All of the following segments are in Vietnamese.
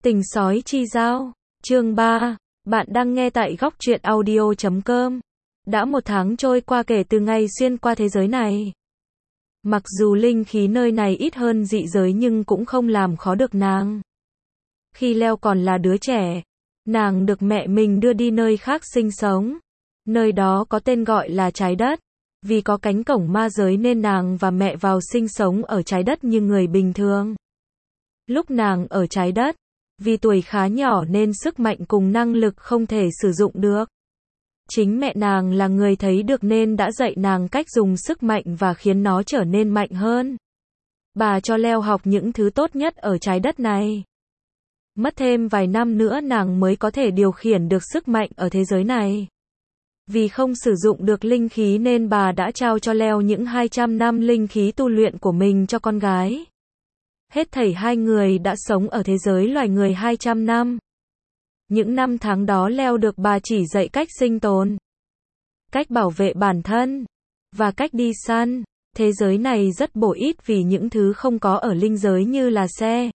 Tình sói chi giao, chương 3, bạn đang nghe tại góc truyện audio.com. Đã 1 tháng trôi qua kể từ ngày xuyên qua thế giới này. Mặc dù linh khí nơi này ít hơn dị giới nhưng cũng không làm khó được nàng. Khi Leo còn là đứa trẻ, nàng được mẹ mình đưa đi nơi khác sinh sống. Nơi đó có tên gọi là trái đất. Vì có cánh cổng ma giới nên nàng và mẹ vào sinh sống ở trái đất như người bình thường. Lúc nàng ở trái đất, vì tuổi khá nhỏ nên sức mạnh cùng năng lực không thể sử dụng được. Chính mẹ nàng là người thấy được nên đã dạy nàng cách dùng sức mạnh và khiến nó trở nên mạnh hơn. Bà cho Leo học những thứ tốt nhất ở trái đất này. Mất thêm vài năm nữa nàng mới có thể điều khiển được sức mạnh ở thế giới này. Vì không sử dụng được linh khí nên bà đã trao cho Leo những 200 năm linh khí tu luyện của mình cho con gái. Hết thảy 2 người đã sống ở thế giới loài người 200 năm. Những năm tháng đó Leo được bà chỉ dạy cách sinh tồn, cách bảo vệ bản thân, và cách đi săn. Thế giới này rất bổ ích vì những thứ không có ở linh giới như là xe,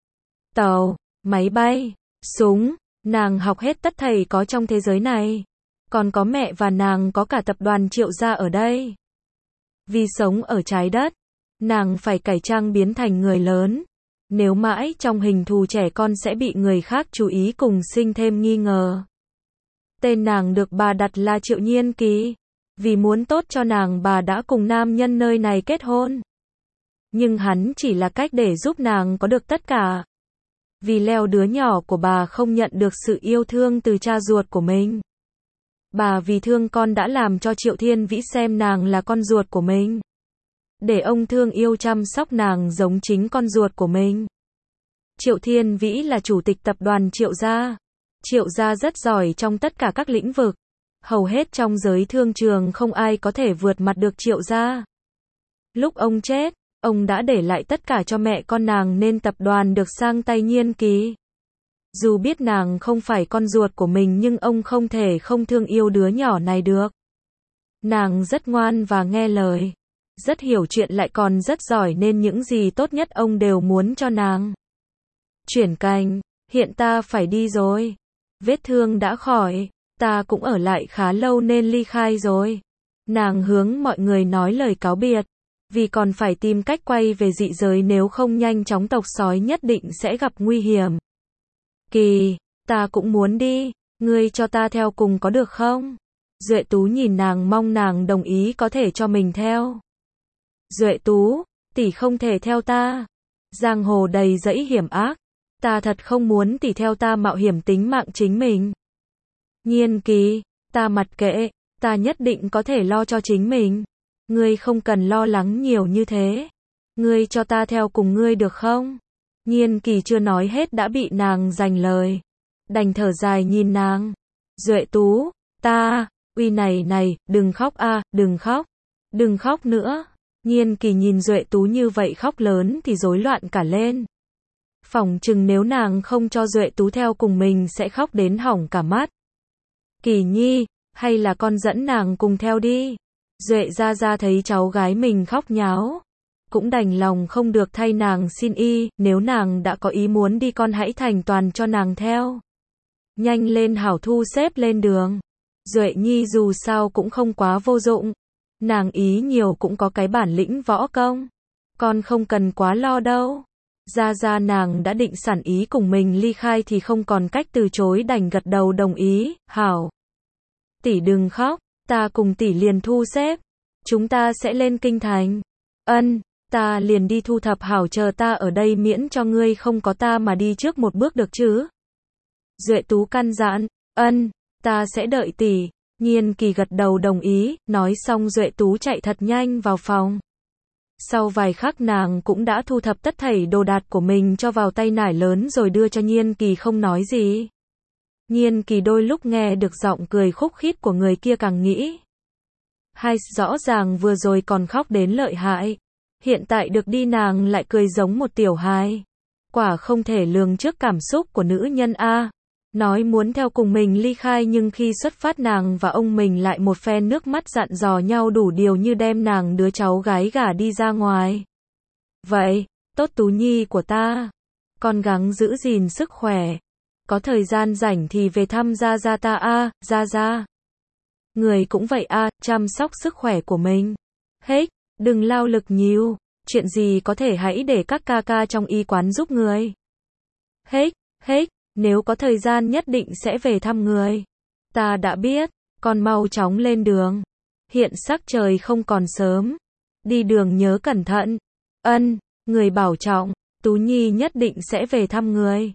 tàu, máy bay, súng. Nàng học hết tất thảy có trong thế giới này. Còn có mẹ và nàng có cả tập đoàn Triệu gia ở đây. Vì sống ở trái đất, nàng phải cải trang biến thành người lớn. Nếu mãi trong hình thù trẻ con sẽ bị người khác chú ý cùng sinh thêm nghi ngờ. Tên nàng được bà đặt là Triệu Nhiên Kỳ. Vì muốn tốt cho nàng bà đã cùng nam nhân nơi này kết hôn. Nhưng hắn chỉ là cách để giúp nàng có được tất cả. Vì Leo đứa nhỏ của bà không nhận được sự yêu thương từ cha ruột của mình. Bà vì thương con đã làm cho Triệu Thiên Vĩ xem nàng là con ruột của mình. Để ông thương yêu chăm sóc nàng giống chính con ruột của mình. Triệu Thiên Vĩ là chủ tịch tập đoàn Triệu gia. Triệu gia rất giỏi trong tất cả các lĩnh vực. Hầu hết trong giới thương trường không ai có thể vượt mặt được Triệu gia. Lúc ông chết, ông đã để lại tất cả cho mẹ con nàng nên tập đoàn được sang tay Nhiên Kỳ. Dù biết nàng không phải con ruột của mình nhưng ông không thể không thương yêu đứa nhỏ này được. Nàng rất ngoan và nghe lời. Rất hiểu chuyện lại còn rất giỏi nên những gì tốt nhất ông đều muốn cho nàng. Chuyển cảnh, hiện ta phải đi rồi. Vết thương đã khỏi, ta cũng ở lại khá lâu nên ly khai rồi. Nàng hướng mọi người nói lời cáo biệt. Vì còn phải tìm cách quay về dị giới nếu không nhanh chóng tộc sói nhất định sẽ gặp nguy hiểm. Kỳ, ta cũng muốn đi, ngươi cho ta theo cùng có được không? Duệ Tú nhìn nàng mong nàng đồng ý có thể cho mình theo. Duệ Tú, tỷ không thể theo ta. Giang hồ đầy dẫy hiểm ác. Ta thật không muốn tỷ theo ta mạo hiểm tính mạng chính mình. Nhiên Kỳ, ta mặc kệ, ta nhất định có thể lo cho chính mình. Ngươi không cần lo lắng nhiều như thế. Ngươi cho ta theo cùng ngươi được không? Nhiên Kỳ chưa nói hết đã bị nàng giành lời. Đành thở dài nhìn nàng. Duệ Tú, uy này, đừng khóc đừng khóc. Đừng khóc nữa. Nhiên Kỳ nhìn Duệ Tú như vậy khóc lớn thì rối loạn cả lên. Phỏng chừng nếu nàng không cho Duệ Tú theo cùng mình sẽ khóc đến hỏng cả mắt. Kỳ Nhi, hay là con dẫn nàng cùng theo đi. Duệ Gia thấy cháu gái mình khóc nháo. Cũng đành lòng không được thay nàng xin nếu nàng đã có ý muốn đi con hãy thành toàn cho nàng theo. Nhanh lên hảo thu xếp lên đường. Duệ Nhi dù sao cũng không quá vô dụng. Nàng ý nhiều cũng có cái bản lĩnh võ công. Con không cần quá lo đâu. Gia nàng đã định sẵn ý cùng mình ly khai thì không còn cách từ chối đành gật đầu đồng ý, hảo. Tỷ đừng khóc, ta cùng tỷ liền thu xếp. Chúng ta sẽ lên kinh thành. Ân, ta liền đi thu thập hảo chờ ta ở đây miễn cho ngươi không có ta mà đi trước một bước được chứ. Duệ Tú căn dặn, ân, ta sẽ đợi tỷ. Nhiên Kỳ gật đầu đồng ý, nói xong Duệ Tú chạy thật nhanh vào phòng. Sau vài khắc nàng cũng đã thu thập tất thảy đồ đạc của mình cho vào tay nải lớn rồi đưa cho Nhiên Kỳ không nói gì. Nhiên Kỳ đôi lúc nghe được giọng cười khúc khít của người kia càng nghĩ. Hay rõ ràng vừa rồi còn khóc đến lợi hại. Hiện tại được đi nàng lại cười giống một tiểu hài. Quả không thể lường trước cảm xúc của nữ nhân a. Nói muốn theo cùng mình ly khai nhưng khi xuất phát nàng và ông mình lại một phen nước mắt dặn dò nhau đủ điều như đem nàng đứa cháu gái gả đi ra ngoài. Vậy, tốt Tú Nhi của ta. con gắng giữ gìn sức khỏe. Có thời gian rảnh thì về thăm Gia Gia ta a, Gia Gia. Người cũng vậy a, chăm sóc sức khỏe của mình. Hết, đừng lao lực nhiều, chuyện gì có thể hãy để các ca ca trong y quán giúp người. Hết, nếu có thời gian nhất định sẽ về thăm người. Ta đã biết, con mau chóng lên đường. Hiện sắc trời không còn sớm. Đi đường nhớ cẩn thận. Ân, người bảo trọng, Tú Nhi nhất định sẽ về thăm người.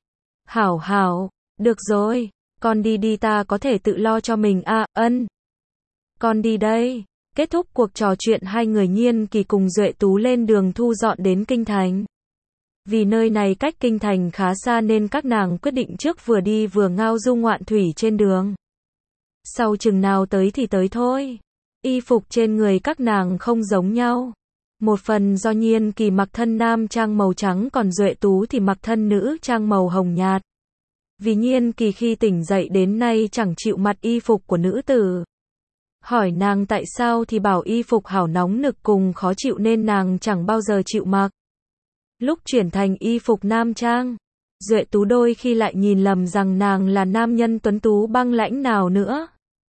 Hảo, được rồi, con đi ta có thể tự lo cho mình a, Ân. Con đi đây. Kết thúc cuộc trò chuyện hai người Nhiên Kỳ cùng Duệ Tú lên đường thu dọn đến Kinh Thành. Vì nơi này cách Kinh Thành khá xa nên các nàng quyết định trước vừa đi vừa ngao du ngoạn thủy trên đường. Sau chừng nào tới thì tới thôi. Y phục trên người các nàng không giống nhau. Một phần do Nhiên Kỳ mặc thân nam trang màu trắng còn Duệ Tú thì mặc thân nữ trang màu hồng nhạt. Vì Nhiên Kỳ khi tỉnh dậy đến nay chẳng chịu mặc y phục của nữ tử. Hỏi nàng tại sao thì bảo y phục hảo nóng nực cùng khó chịu nên nàng chẳng bao giờ chịu mặc. Lúc chuyển thành y phục nam trang, Duệ Tú đôi khi lại nhìn lầm rằng nàng là nam nhân tuấn tú băng lãnh nào nữa.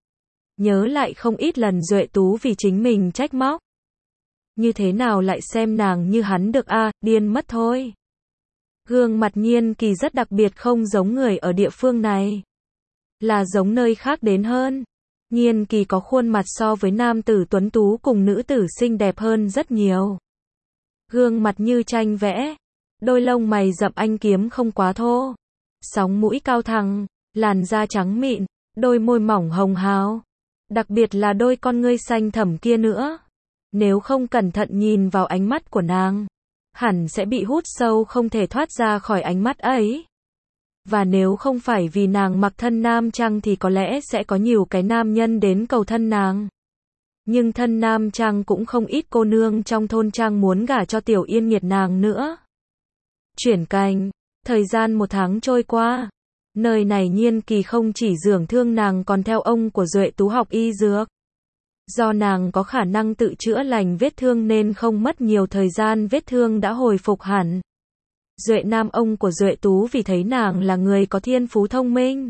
Nhớ lại không ít lần Duệ Tú vì chính mình trách móc. Như thế nào lại xem nàng như hắn được a, điên mất thôi. Gương mặt Nhiên Kỳ rất đặc biệt không giống người ở địa phương này. Là giống nơi khác đến hơn. Nhiên Kỳ có khuôn mặt so với nam tử tuấn tú cùng nữ tử xinh đẹp hơn rất nhiều. Gương mặt như tranh vẽ. Đôi lông mày rậm anh kiếm không quá thô. Sóng mũi cao thẳng, làn da trắng mịn, đôi môi mỏng hồng hào. Đặc biệt là đôi con ngươi xanh thẳm kia nữa. Nếu không cẩn thận nhìn vào ánh mắt của nàng, hẳn sẽ bị hút sâu không thể thoát ra khỏi ánh mắt ấy. Và nếu không phải vì nàng mặc thân nam trang thì có lẽ sẽ có nhiều cái nam nhân đến cầu thân nàng. Nhưng thân nam trang cũng không ít cô nương trong thôn trang muốn gả cho Tiểu Yên Nghiệt nàng nữa. Chuyển cảnh, thời gian 1 tháng trôi qua. Nơi này Nhiên Kỳ không chỉ dưỡng thương nàng còn theo ông của Duệ Tú học y dược. Do nàng có khả năng tự chữa lành vết thương nên không mất nhiều thời gian vết thương đã hồi phục hẳn. Duệ Nam ông của Duệ Tú vì thấy nàng là người có thiên phú thông minh,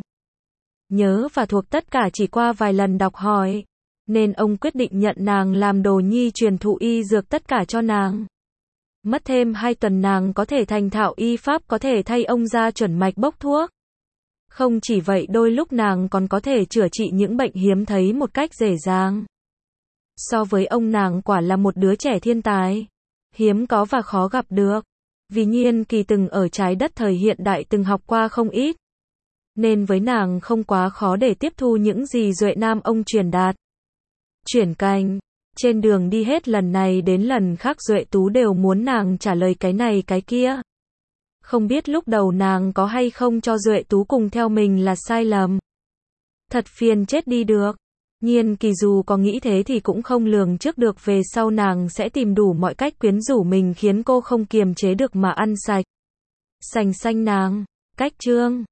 nhớ và thuộc tất cả chỉ qua vài lần đọc hỏi, nên ông quyết định nhận nàng làm đồ nhi truyền thụ y dược tất cả cho nàng. Mất thêm 2 tuần nàng có thể thành thạo y pháp có thể thay ông ra chuẩn mạch bốc thuốc. Không chỉ vậy đôi lúc nàng còn có thể chữa trị những bệnh hiếm thấy một cách dễ dàng. So với ông nàng quả là một đứa trẻ thiên tài, hiếm có và khó gặp được. Vì Nhiên Kỳ từng ở trái đất thời hiện đại từng học qua không ít, nên với nàng không quá khó để tiếp thu những gì Duệ Nam ông truyền đạt. Chuyển cảnh, trên đường đi hết lần này đến lần khác Duệ Tú đều muốn nàng trả lời cái này cái kia. Không biết lúc đầu nàng có hay không cho Duệ Tú cùng theo mình là sai lầm. Thật phiền chết đi được. Nhiên Kỳ dù có nghĩ thế thì cũng không lường trước được về sau nàng sẽ tìm đủ mọi cách quyến rũ mình khiến cô không kiềm chế được mà ăn sạch. Sành xanh nàng. Cách chương